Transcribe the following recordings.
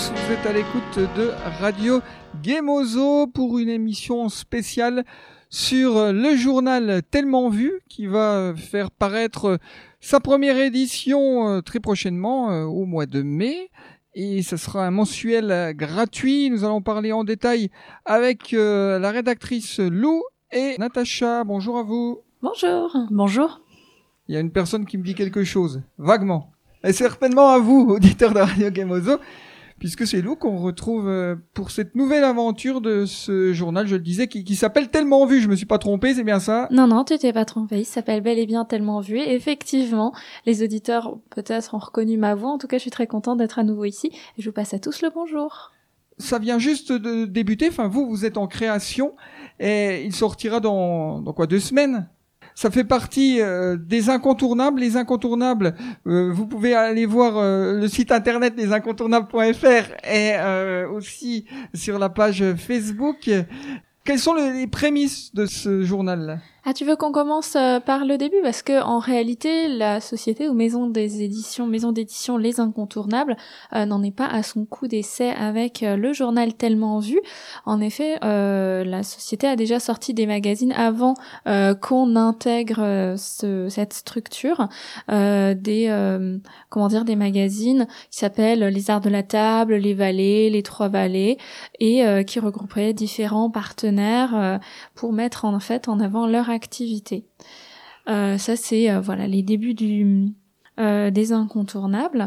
tous, vous êtes à l'écoute de Radio Gemozo pour une émission spéciale sur le journal Tellement Vu qui va faire paraître sa première édition très prochainement au mois de mai. Et ce sera un mensuel gratuit. Nous allons parler en détail avec la rédactrice Lou et Natacha. Bonjour à vous. Bonjour. Bonjour. Il y a une personne qui me dit quelque chose, vaguement. Et certainement à vous, auditeurs de Radio Gemozo, puisque c'est Lou qu'on retrouve pour cette nouvelle aventure de ce journal, je le disais, qui s'appelle Tellement Vu. Je me suis pas trompé, c'est bien ça? Non, tu t'es pas trompé. Il s'appelle bel et bien Tellement Vu. Et effectivement, les auditeurs peut-être ont reconnu ma voix. En tout cas, je suis très contente d'être à nouveau ici. Et je vous passe à tous le bonjour. Ça vient juste de débuter. Enfin, vous êtes en création et il sortira dans quoi, 2 semaines? Ça fait partie des incontournables. Les incontournables, vous pouvez aller voir le site internet lesincontournables.fr et aussi sur la page Facebook. Quelles sont les prémices de ce journal-là ? Ah, tu veux qu'on commence par le début? Parce que en réalité, la société ou maison d'édition Les Incontournables n'en est pas à son coup d'essai avec le journal Tellement Vu. En effet, la société a déjà sorti des magazines avant qu'on intègre cette structure, des magazines qui s'appellent Les Arts de la Table, Les Vallées, Les Trois Vallées, et qui regroupaient différents partenaires pour mettre en avant leur activité. Ça c'est les débuts des incontournables.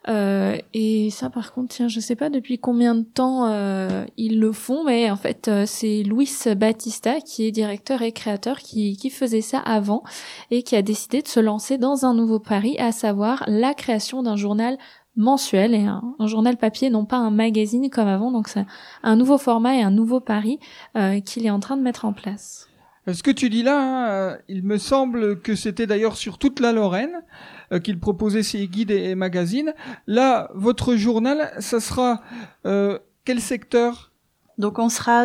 Et ça par contre, tiens, je sais pas depuis combien de temps ils le font, mais en fait c'est Luis Batista qui est directeur et créateur qui faisait ça avant et qui a décidé de se lancer dans un nouveau pari, à savoir la création d'un journal mensuel et un journal papier, non pas un magazine comme avant. Donc c'est un nouveau format et un nouveau pari qu'il est en train de mettre en place. Ce que tu dis là, il me semble que c'était d'ailleurs sur toute la Lorraine qu'il proposait ses guides et magazines. Là, votre journal, ça sera quel secteur ? Donc on sera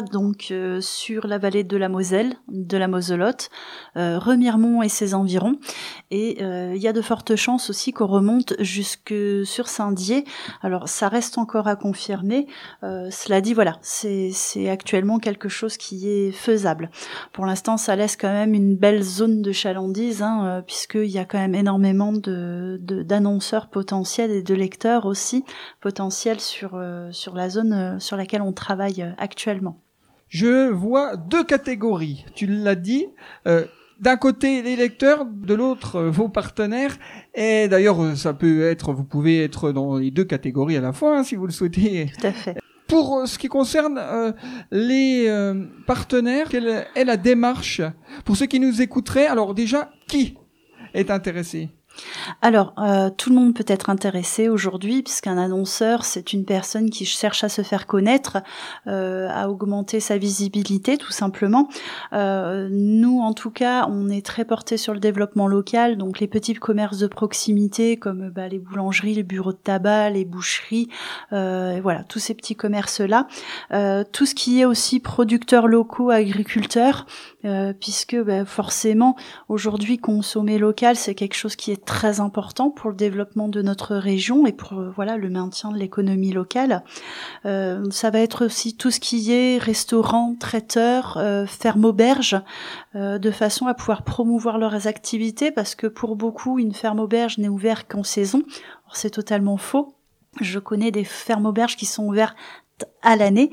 sur la vallée de la Moselle, de la Moselotte, Remiremont et ses environs. Et il y a de fortes chances aussi qu'on remonte jusque sur Saint-Dié. Alors ça reste encore à confirmer. Cela dit, voilà, c'est actuellement quelque chose qui est faisable. Pour l'instant, ça laisse quand même une belle zone de chalandise, puisqu'il y a quand même énormément d'annonceurs potentiels et de lecteurs aussi potentiels sur la zone sur laquelle on travaille actuellement. Je vois 2 catégories, tu l'as dit, d'un côté les lecteurs, de l'autre vos partenaires, et d'ailleurs vous pouvez être dans les 2 catégories à la fois si vous le souhaitez. Tout à fait. Pour ce qui concerne les partenaires, quelle est la démarche pour ceux qui nous écouteraient? Alors déjà, qui est intéressé? Alors, tout le monde peut être intéressé aujourd'hui, puisqu'un annonceur, c'est une personne qui cherche à se faire connaître, à augmenter sa visibilité, tout simplement. Nous, en tout cas, on est très porté sur le développement local, donc les petits commerces de proximité, comme les boulangeries, les bureaux de tabac, les boucheries, voilà, tous ces petits commerces-là. Tout ce qui est aussi producteurs locaux, agriculteurs, puisque forcément, aujourd'hui, consommer local, c'est quelque chose qui est très important pour le développement de notre région et pour le maintien de l'économie locale. Ça va être aussi tout ce qui est restaurants, traiteurs, ferme-auberges, de façon à pouvoir promouvoir leurs activités, parce que pour beaucoup, une ferme-auberge n'est ouverte qu'en saison. Or, c'est totalement faux. Je connais des ferme-auberges qui sont ouvertes à l'année.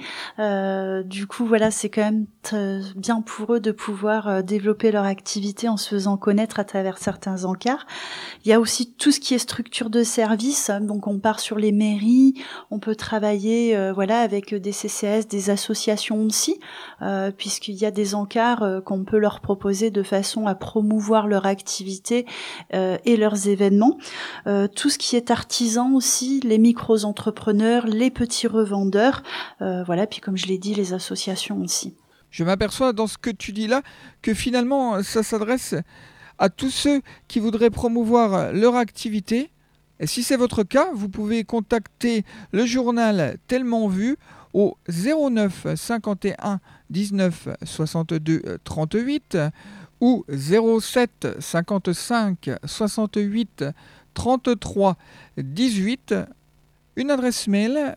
Du coup, c'est quand même bien pour eux de pouvoir développer leur activité en se faisant connaître à travers certains encarts. Il y a aussi tout ce qui est structure de service. Donc, on part sur les mairies. On peut travailler, avec des CCAS, des associations aussi, puisqu'il y a des encarts qu'on peut leur proposer de façon à promouvoir leur activité et leurs événements. Tout ce qui est artisan aussi, les micro-entrepreneurs, les petits revendeurs. Puis comme je l'ai dit, les associations aussi. Je m'aperçois dans ce que tu dis là que finalement ça s'adresse à tous ceux qui voudraient promouvoir leur activité. Et si c'est votre cas, vous pouvez contacter le journal Tellement Vu au 09 51 19 62 38 ou 07 55 68 33 18. Une adresse mail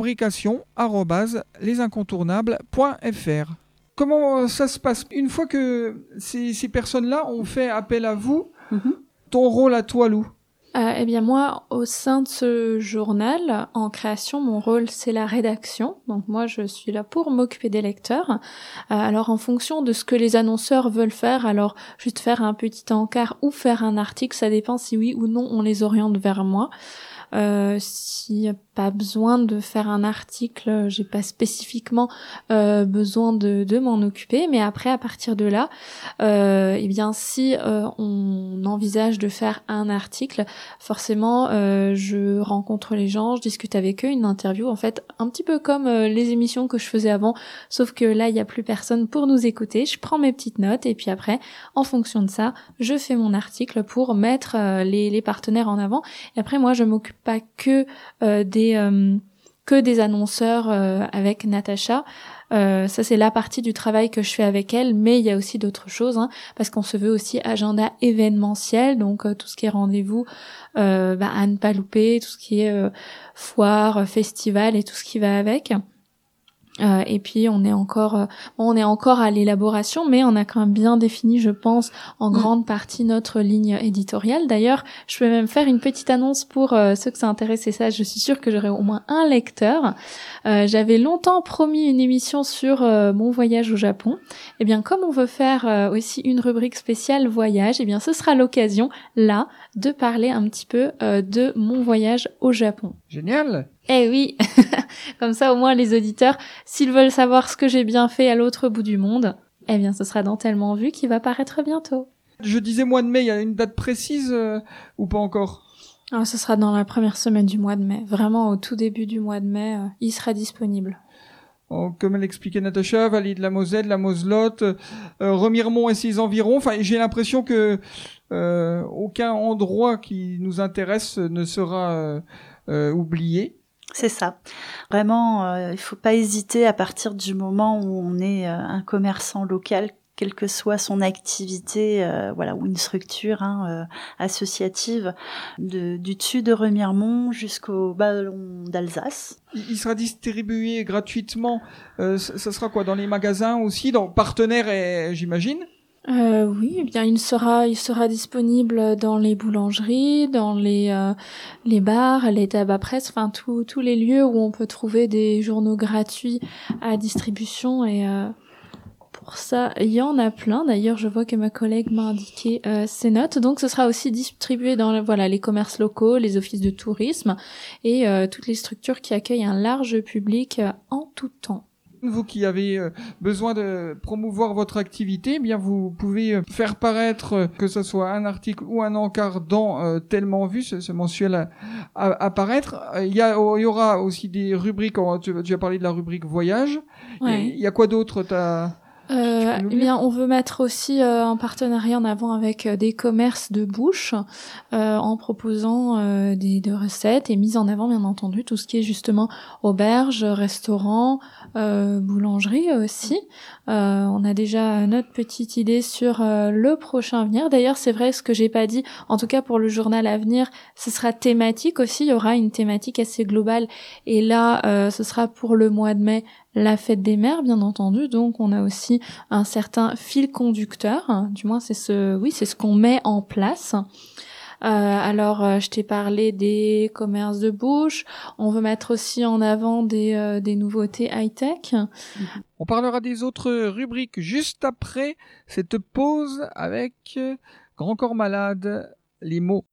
fabrication@lesincontournables.fr. Comment ça se passe une fois que ces personnes-là ont fait appel à vous? Ton rôle à toi, Lou? Eh bien moi, au sein de ce journal, en création, mon rôle c'est la rédaction. Donc moi, je suis là pour m'occuper des lecteurs. Alors en fonction de ce que les annonceurs veulent faire, alors juste faire un petit encart ou faire un article, ça dépend si oui ou non on les oriente vers moi. S'il n'y a pas besoin de faire un article, j'ai pas spécifiquement besoin de m'en occuper, mais après à partir de là, eh bien si on envisage de faire un article, forcément je rencontre les gens, je discute avec eux, une interview en fait un petit peu comme les émissions que je faisais avant, sauf que là il y a plus personne pour nous écouter, je prends mes petites notes et puis après en fonction de ça, je fais mon article pour mettre les partenaires en avant. Et après moi je m'occupe pas que des annonceurs avec Natacha. Ça c'est la partie du travail que je fais avec elle, mais il y a aussi d'autres choses, parce qu'on se veut aussi agenda événementiel, donc tout ce qui est rendez-vous à ne pas louper, tout ce qui est foire, festival et tout ce qui va avec. Et puis on est encore à l'élaboration, mais on a quand même bien défini, je pense, en grande partie notre ligne éditoriale. D'ailleurs, je peux même faire une petite annonce pour ceux que ça intéresse, et ça, je suis sûre que j'aurai au moins un lecteur. J'avais longtemps promis une émission sur mon voyage au Japon. Eh bien, comme on veut faire aussi une rubrique spéciale voyage, eh bien, ce sera l'occasion là de parler un petit peu de mon voyage au Japon. Génial. Eh oui, comme ça au moins les auditeurs, s'ils veulent savoir ce que j'ai bien fait à l'autre bout du monde, eh bien ce sera dans Tellement Vu qui va paraître bientôt. Je disais mois de mai, il y a une date précise ou pas encore? Alors, ce sera dans la première semaine du mois de mai, vraiment au tout début du mois de mai, il sera disponible. Comme l'expliquait Natacha, Vallée de la Moselle, la Moselotte, Remiremont et ses environs. Enfin, j'ai l'impression que aucun endroit qui nous intéresse ne sera oublié. C'est ça. Vraiment, il faut pas hésiter à partir du moment où on est un commerçant local, quelle que soit son activité, ou une structure associative, du dessus de Remiremont jusqu'au ballon d'Alsace. Il sera distribué gratuitement. Ça sera quoi, dans les magasins aussi, dans partenaires, j'imagine? Oui, eh bien il sera disponible dans les boulangeries, dans les bars, les tabac presse, enfin tous les lieux où on peut trouver des journaux gratuits à distribution, et pour ça, il y en a plein. D'ailleurs, je vois que ma collègue m'a indiqué ses notes. Donc ce sera aussi distribué dans les commerces locaux, les offices de tourisme et toutes les structures qui accueillent un large public en tout temps. Vous qui avez besoin de promouvoir votre activité, eh bien vous pouvez faire paraître, que ce soit un article ou un encart dans Tellement Vu, ce mensuel à paraître. Il y aura aussi des rubriques. Tu as parlé de la rubrique voyage. Ouais. Il y a quoi d'autre? Eh bien, on veut mettre aussi un partenariat en avant avec des commerces de bouche, en proposant des recettes et mise en avant, bien entendu, tout ce qui est justement auberge, restaurant, boulangerie aussi. On a déjà notre petite idée sur le prochain à venir. D'ailleurs, c'est vrai, ce que j'ai pas dit, en tout cas pour le journal à venir, ce sera thématique aussi. Il y aura une thématique assez globale. Et là, ce sera pour le mois de mai, la fête des mères, bien entendu. Donc, on a aussi un certain fil conducteur. Du moins, c'est ce qu'on met en place. Alors, je t'ai parlé des commerces de bouche. On veut mettre aussi en avant des nouveautés high-tech. On parlera des autres rubriques juste après cette pause avec Grand Corps Malade, les mots.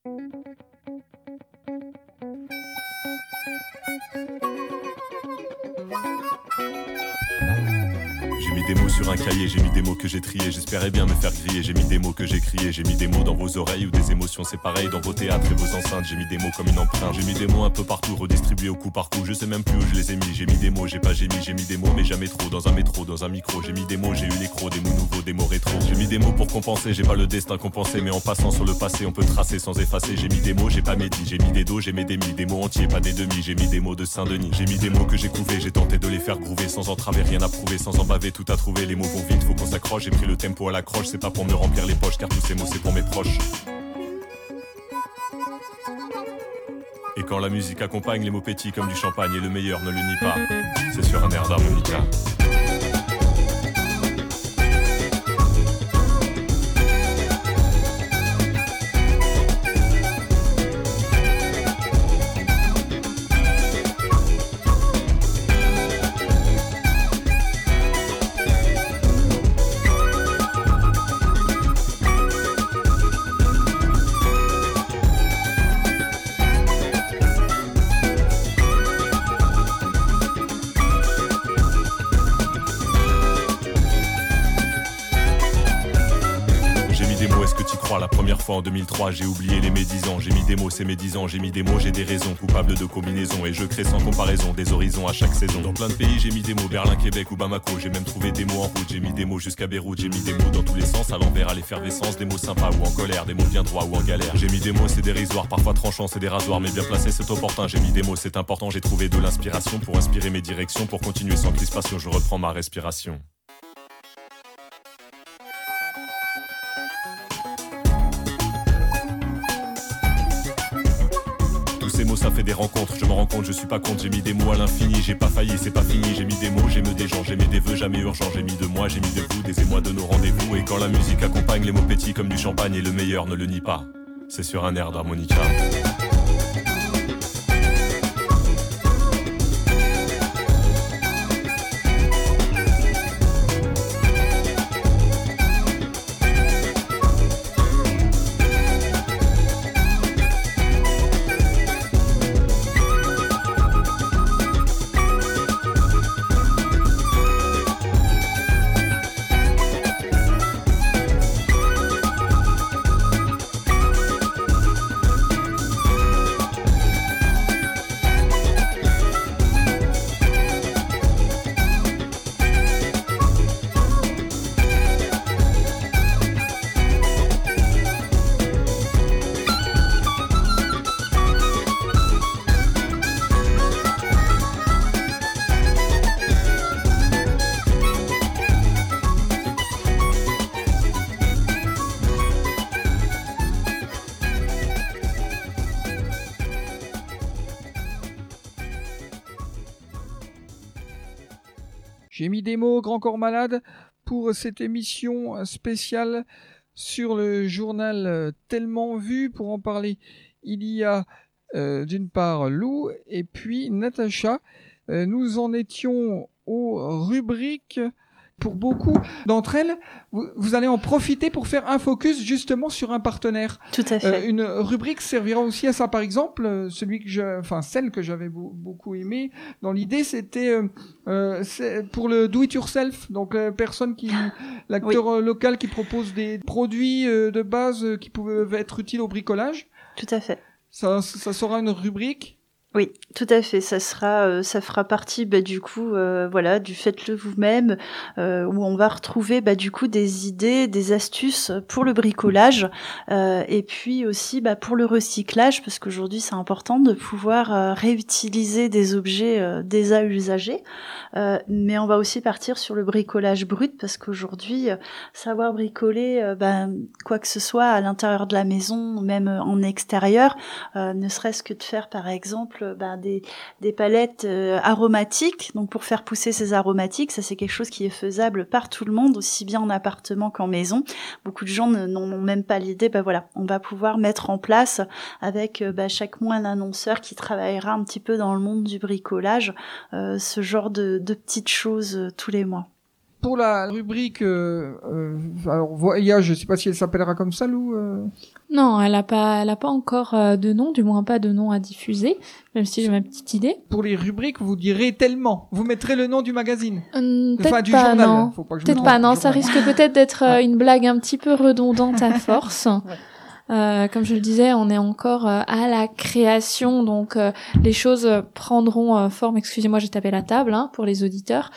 J'ai mis des mots sur un cahier, j'ai mis des mots que j'ai triés. J'espérais bien me faire griller, j'ai mis des mots que j'ai criés. J'ai mis des mots dans vos oreilles ou des émotions, c'est pareil. Dans vos théâtres et vos enceintes, j'ai mis des mots comme une empreinte. J'ai mis des mots un peu partout, redistribués au coup par coup. Je sais même plus où je les ai mis. J'ai mis des mots, j'ai pas gémi, j'ai mis des mots mais jamais trop. Dans un métro, dans un micro, j'ai mis des mots, j'ai eu l'écro, des mots nouveaux, des mots rétro. J'ai mis des mots pour compenser, j'ai pas le destin compensé. Mais en passant sur le passé, on peut tracer sans effacer. J'ai mis des mots, j'ai pas médit, j'ai mis des dos, j'ai mis des mi, des mots entiers, pas des demi. J'ai mis des mots de Saint-Denis, j'ai mis des mots que j'ai couvés. J'ai tenté de les faire groover sans entraver, rien à prouver, sans en baver, tout à trouver. Les mots vont vite, faut qu'on s'accroche. J'ai pris le tempo à l'accroche, c'est pas pour me remplir les poches, car tous ces mots c'est pour mes proches. Et quand la musique accompagne, les mots pétillent comme du champagne et le meilleur ne le nie pas. C'est sur un air d'harmonica. La première fois en 2003, j'ai oublié les médisants. J'ai mis des mots, c'est médisant. J'ai mis des mots, j'ai des raisons. Coupable de combinaison et je crée sans comparaison des horizons à chaque saison. Dans plein de pays, j'ai mis des mots. Berlin, Québec ou Bamako. J'ai même trouvé des mots en route. J'ai mis des mots jusqu'à Beyrouth. J'ai mis des mots dans tous les sens, à l'envers, à l'effervescence. Des mots sympas ou en colère, des mots bien droits ou en galère. J'ai mis des mots, c'est dérisoire, parfois tranchant, c'est des rasoirs, mais bien placé, c'est opportun. J'ai mis des mots, c'est important. J'ai trouvé de l'inspiration pour inspirer mes directions. Pour continuer sans crispation, je reprends ma respiration. Ces mots ça fait des rencontres, je me rends compte, je suis pas contre. J'ai mis des mots à l'infini, j'ai pas failli, c'est pas fini. J'ai mis des mots, j'aime des gens, j'ai mis des vœux jamais urgents. J'ai mis de moi, j'ai mis de vous, des émois de nos rendez-vous. Et quand la musique accompagne, les mots pétillent comme du champagne. Et le meilleur ne le nie pas, c'est sur un air d'harmonica. J'ai mis des mots, Grand Corps Malade, pour cette émission spéciale sur le journal Tellement Vu. Pour en parler, il y a d'une part Lou et puis Natacha. Nous en étions aux rubriques. Pour beaucoup d'entre elles, vous allez en profiter pour faire un focus justement sur un partenaire. Tout à fait. Une rubrique servira aussi à ça. Par exemple, celle que j'avais beaucoup aimée dans l'idée, c'était pour le do it yourself. Donc l'acteur local qui propose des produits de base qui peuvent être utiles au bricolage. Tout à fait. Ça sera une rubrique. Oui, tout à fait. Ça fera partie, du coup, du faites-le vous-même, où on va retrouver, du coup, des idées, des astuces pour le bricolage, et puis aussi, pour le recyclage, parce qu'aujourd'hui, c'est important de pouvoir réutiliser des objets déjà usagés. Mais on va aussi partir sur le bricolage brut, parce qu'aujourd'hui, savoir bricoler, quoi que ce soit à l'intérieur de la maison, même en extérieur, ne serait-ce que de faire, par exemple, des palettes aromatiques. Donc pour faire pousser ces aromatiques, ça c'est quelque chose qui est faisable par tout le monde, aussi bien en appartement qu'en maison. Beaucoup de gens n'en ont même pas l'idée. On va pouvoir mettre en place avec chaque mois un annonceur qui travaillera un petit peu dans le monde du bricolage, ce genre de petites choses tous les mois. Pour la rubrique alors voyage, je sais pas si elle s'appellera comme ça, Lou. Non, elle a pas encore de nom, du moins pas de nom à diffuser, même si j'ai ma petite idée. Pour les rubriques, vous direz tellement. Vous mettrez le nom du magazine. Peut-être du pas, journal. non. Faut pas que je peut-être me pas, trompe, non. Ça risque peut-être d'être une blague un petit peu redondante à force. Ouais. Comme je le disais, on est encore à la création, donc les choses prendront forme. Excusez-moi, j'ai tapé la table pour les auditeurs.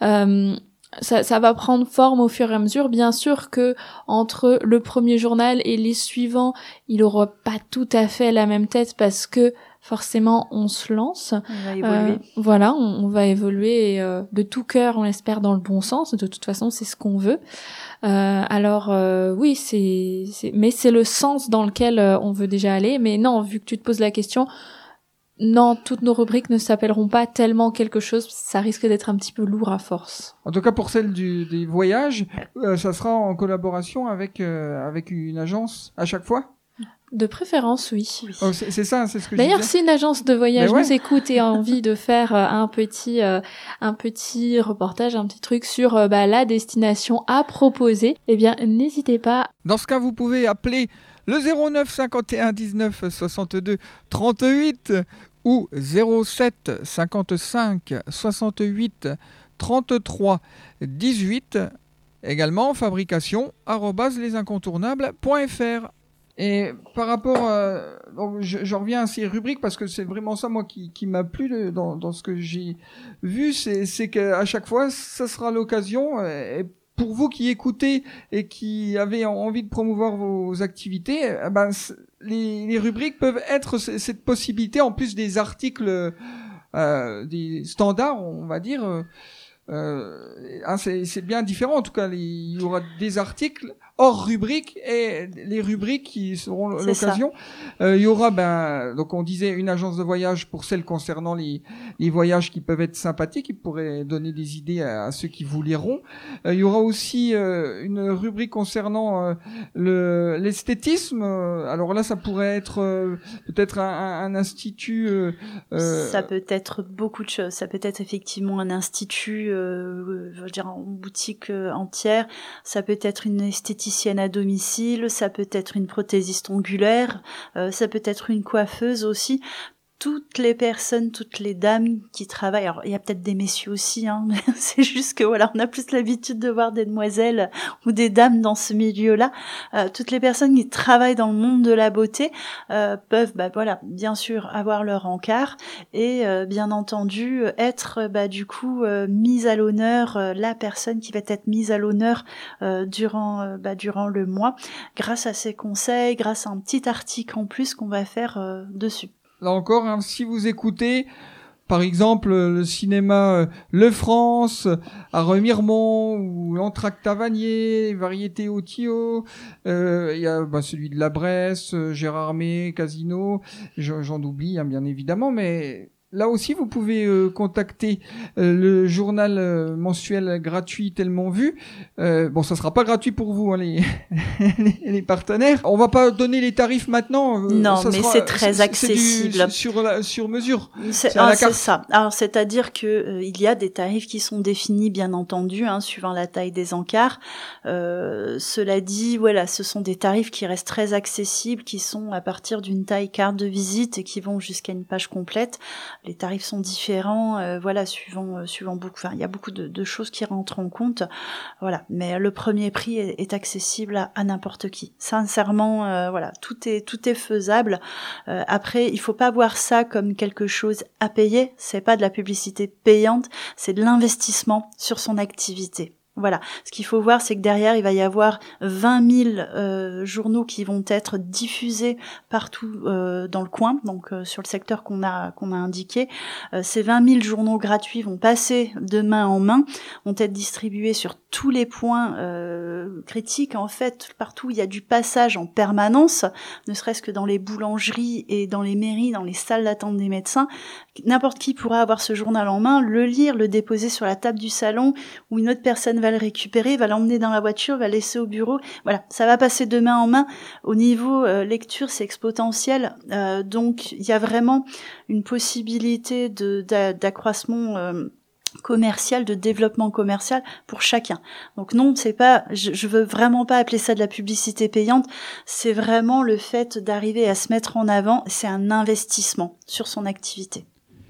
Ça va prendre forme au fur et à mesure. Bien sûr que entre le premier journal et les suivants, il aura pas tout à fait la même tête parce que forcément on se lance. On va évoluer. On va évoluer de tout cœur, on l'espère, dans le bon sens. De toute façon, c'est ce qu'on veut. Oui, mais c'est le sens dans lequel on veut déjà aller. Mais non, vu que tu te poses la question, Non, toutes nos rubriques ne s'appelleront pas tellement quelque chose, ça risque d'être un petit peu lourd à force. En tout cas, pour celle des voyages, ça sera en collaboration avec une agence à chaque fois? De préférence, oui. Oh, c'est ça, c'est ce que D'ailleurs, je disais. si une agence de voyage Ouais. nous écoute et a envie de faire un petit reportage, un petit truc sur la destination à proposer, eh bien, n'hésitez pas. Dans ce cas, vous pouvez appeler le 09 51 19 62 38 ou 07 55 68 33 18. Également, fabrication@lesincontournables.fr. Et par rapport, donc je reviens à ces rubriques parce que c'est vraiment ça moi qui m'a plu dans ce que j'ai vu, c'est qu'à chaque fois ça sera l'occasion et pour vous qui écoutez et qui avez envie de promouvoir vos activités, les rubriques peuvent être cette possibilité en plus des articles des standards, on va dire. C'est bien différent en tout cas. Il y aura des articles hors rubrique et les rubriques qui seront l'occasion. Il y aura donc on disait une agence de voyage pour celles concernant les voyages qui peuvent être sympathiques, qui pourraient donner des idées à ceux qui vous liront. Il y aura aussi une rubrique concernant l'esthétisme. Alors là ça pourrait être peut-être un institut. Ça peut être beaucoup de choses. Ça peut être effectivement un institut, je veux dire en boutique entière. Ça peut être une esthéticienne à domicile. Ça peut être une prothésiste ongulaire. Ça peut être une coiffeuse aussi. Toutes les personnes, toutes les dames qui travaillent, alors il y a peut-être des messieurs aussi, hein, mais c'est juste que voilà, on a plus l'habitude de voir des demoiselles ou des dames dans ce milieu-là. Toutes les personnes qui travaillent dans le monde de la beauté peuvent, bien sûr, avoir leur encart et bien entendu être du coup mise à l'honneur, la personne qui va être mise à l'honneur durant le mois, grâce à ces conseils, grâce à un petit article en plus qu'on va faire dessus. Là encore, hein, si vous écoutez, par exemple, le cinéma Le France à Remiremont ou l'Entracte à Vanier, Variété au Tio, il y a celui de la Bresse, Gérardmer, Casino, j'en oublie hein, bien évidemment, mais là aussi vous pouvez contacter le journal mensuel gratuit Tellement Vu. Ça sera pas gratuit pour vous hein, les partenaires. On va pas donner les tarifs maintenant. Non, mais c'est très accessible. C'est sur mesure. C'est ça. Alors c'est-à-dire que il y a des tarifs qui sont définis bien entendu suivant la taille des encarts. Cela dit, voilà, ce sont des tarifs qui restent très accessibles, qui sont à partir d'une taille carte de visite et qui vont jusqu'à une page complète. Les tarifs sont différents, suivant beaucoup. Enfin, il y a beaucoup de choses qui rentrent en compte, voilà. Mais le premier prix est accessible à n'importe qui. Sincèrement, tout est faisable. Après, il faut pas voir ça comme quelque chose à payer. C'est pas de la publicité payante, c'est de l'investissement sur son activité. Voilà. Ce qu'il faut voir, c'est que derrière, il va y avoir 20 000 journaux qui vont être diffusés partout dans le coin, donc sur le secteur qu'on a indiqué. Ces 20 000 journaux gratuits vont passer de main en main, vont être distribués sur tous les points critiques. En fait, partout, il y a du passage en permanence, ne serait-ce que dans les boulangeries et dans les mairies, dans les salles d'attente des médecins. N'importe qui pourra avoir ce journal en main, le lire, le déposer sur la table du salon, où une autre personne va le récupérer, va l'emmener dans la voiture, va le laisser au bureau. Voilà, ça va passer de main en main. Au niveau lecture, c'est exponentiel. Donc, il y a vraiment une possibilité d'accroissement commercial, de développement commercial pour chacun. Donc non, c'est pas, je veux vraiment pas appeler ça de la publicité payante. C'est vraiment le fait d'arriver à se mettre en avant. C'est un investissement sur son activité.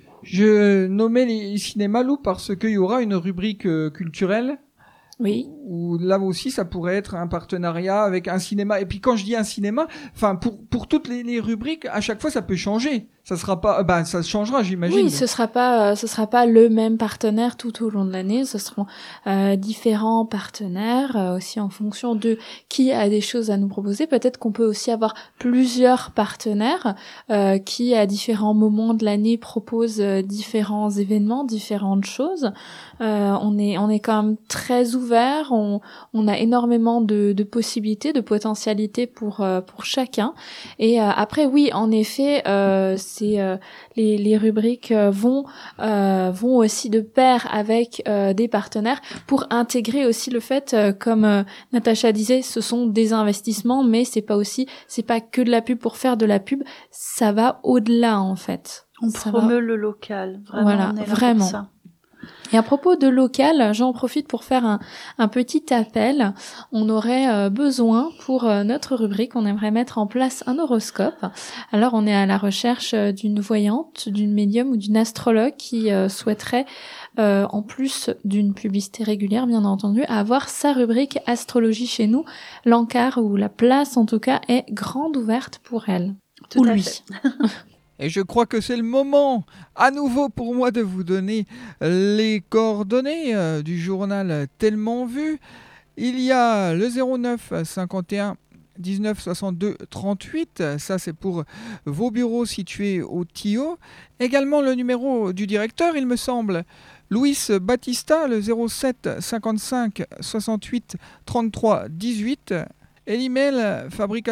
Je nommais les cinémas loups parce qu'il y aura une rubrique culturelle. Oui. Où là aussi, ça pourrait être un partenariat avec un cinéma. Et puis quand je dis un cinéma, enfin pour toutes les rubriques, à chaque fois, ça peut changer. Ça sera pas, ça changera, j'imagine. Oui, ce sera pas le même partenaire tout au long de l'année. Ce seront différents partenaires aussi en fonction de qui a des choses à nous proposer. Peut-être qu'on peut aussi avoir plusieurs partenaires qui à différents moments de l'année proposent différents événements, différentes choses. On est quand même très ouvert. On a énormément de possibilités, de potentialités pour chacun. Et après, oui, en effet. les rubriques vont aussi de pair avec des partenaires pour intégrer aussi le fait, comme Natacha disait, ce sont des investissements, mais c'est pas que de la pub pour faire de la pub, ça va au-delà en fait. On promeut le local, vraiment. Voilà, on est là vraiment. pour ça. Et à propos de local, j'en profite pour faire un petit appel. On aurait besoin pour notre rubrique, on aimerait mettre en place un horoscope. Alors on est à la recherche d'une voyante, d'une médium ou d'une astrologue qui souhaiterait, en plus d'une publicité régulière bien entendu, avoir sa rubrique astrologie chez nous. L'encart ou la place en tout cas est grande ouverte pour elle. Tout ou à lui. fait. Et je crois que c'est le moment, à nouveau pour moi, de vous donner les coordonnées du journal Tellement Vu. Il y a le 09 51 19 62 38, ça c'est pour vos bureaux situés au Tio. Également le numéro du directeur, il me semble, Luis Batista, le 07 55 68 33 18. Et l'email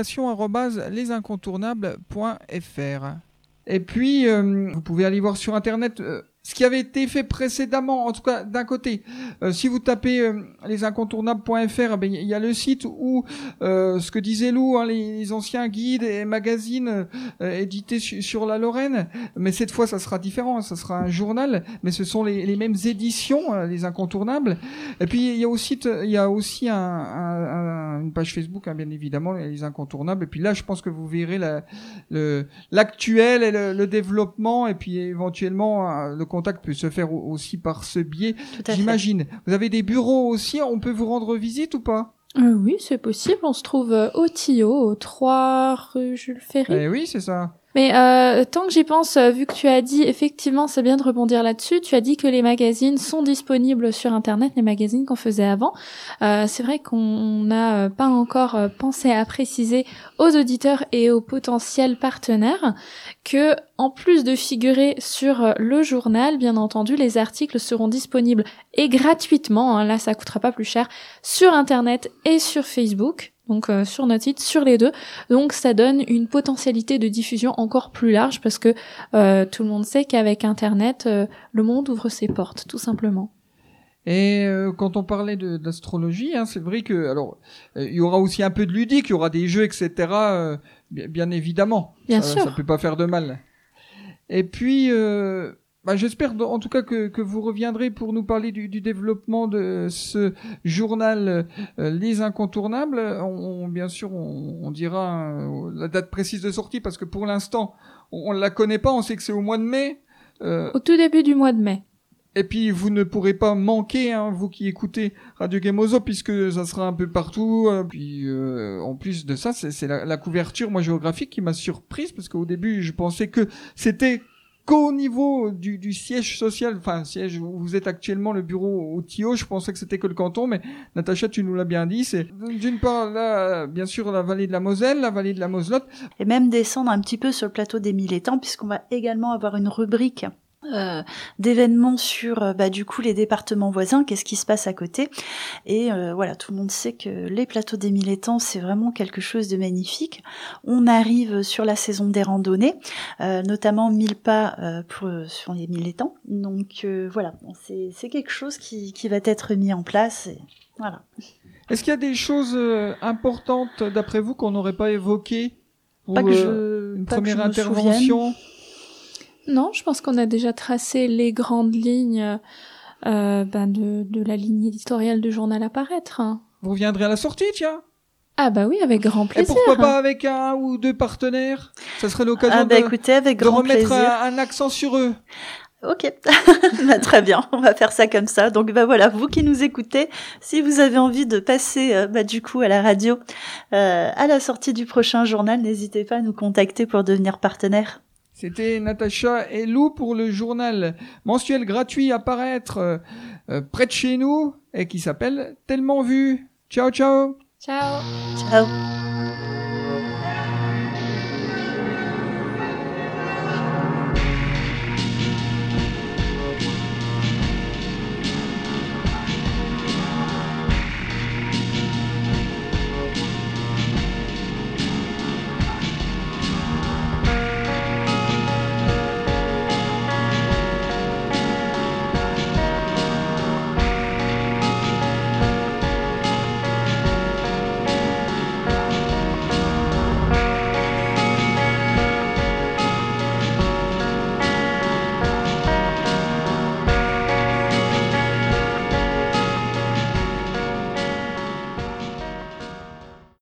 fabrication@lesincontournables.fr. Et puis, vous pouvez aller voir sur Internet ce qui avait été fait précédemment, en tout cas d'un côté. Si vous tapez lesincontournables.fr, ben, il y a le site où ce que disait Lou, hein, les anciens guides et magazines édités sur la Lorraine. Mais cette fois, ça sera différent. Ça sera un journal, mais ce sont les mêmes éditions, les incontournables. Et puis, il y a aussi une page Facebook, hein, bien évidemment, les incontournables. Et puis là, je pense que vous verrez l'actuel et le développement, et puis éventuellement le contact peut se faire aussi par ce biais, j'imagine. Vous avez des bureaux aussi, on peut vous rendre visite ou pas ? Oui, c'est possible. On se trouve au Tio, au 3 rue Jules Ferry. Eh oui, c'est ça. Mais tant que j'y pense, vu que tu as dit, effectivement, c'est bien de rebondir là-dessus, tu as dit que les magazines sont disponibles sur Internet, les magazines qu'on faisait avant. C'est vrai qu'on n'a pas encore pensé à préciser aux auditeurs et aux potentiels partenaires que, en plus de figurer sur le journal, bien entendu, les articles seront disponibles et gratuitement, hein, là ça coûtera pas plus cher, sur Internet et sur Facebook. Donc sur notre site, sur les deux. Donc ça donne une potentialité de diffusion encore plus large parce que tout le monde sait qu'avec Internet, le monde ouvre ses portes, tout simplement. Et quand on parlait d'astrologie, hein, c'est vrai que il y aura aussi un peu de ludique, il y aura des jeux, etc. Bien évidemment. Bien sûr. Ça peut pas faire de mal. Et puis j'espère en tout cas que vous reviendrez pour nous parler du développement de ce journal Les Incontournables. Bien sûr, on dira la date précise de sortie parce que pour l'instant, on ne la connaît pas. On sait que c'est au mois de mai. Au tout début du mois de mai. Et puis, vous ne pourrez pas manquer, hein, vous qui écoutez Radio Gameozo, puisque ça sera un peu partout. Puis, en plus de ça, c'est la couverture, moi, géographique qui m'a surprise parce qu'au début, je pensais que c'était qu'au niveau du siège social, enfin siège où vous êtes actuellement, le bureau au Tio, je pensais que c'était que le canton, mais Natacha, tu nous l'as bien dit, c'est d'une part là, bien sûr, la vallée de la Moselle, la vallée de la Moselotte. Et même descendre un petit peu sur le plateau des Mille Étangs, puisqu'on va également avoir une rubrique d'événements sur du coup les départements voisins, qu'est-ce qui se passe à côté, et voilà, tout le monde sait que les plateaux des Mille Étangs c'est vraiment quelque chose de magnifique. On arrive sur la saison des randonnées, notamment 1000 pas sur les Mille Étangs, donc voilà, c'est quelque chose qui va être mis en place, et voilà. Est-ce qu'il y a des choses importantes d'après vous qu'on n'aurait pas évoquées pour une première intervention? Non, je pense qu'on a déjà tracé les grandes lignes de la ligne éditoriale du journal à paraître. Hein. Vous reviendrez à la sortie, tiens. Ah bah oui, avec grand plaisir. Et pourquoi pas avec un ou deux partenaires? Ça serait l'occasion écoutez, avec grand remettre plaisir. un accent sur eux. Ok, très bien, on va faire ça comme ça. Donc voilà, vous qui nous écoutez, si vous avez envie de passer du coup à la radio à la sortie du prochain journal, n'hésitez pas à nous contacter pour devenir partenaire. C'était Natacha et Lou pour le journal mensuel gratuit à paraître près de chez nous et qui s'appelle Tellement Vu. Ciao, ciao. Ciao. Ciao.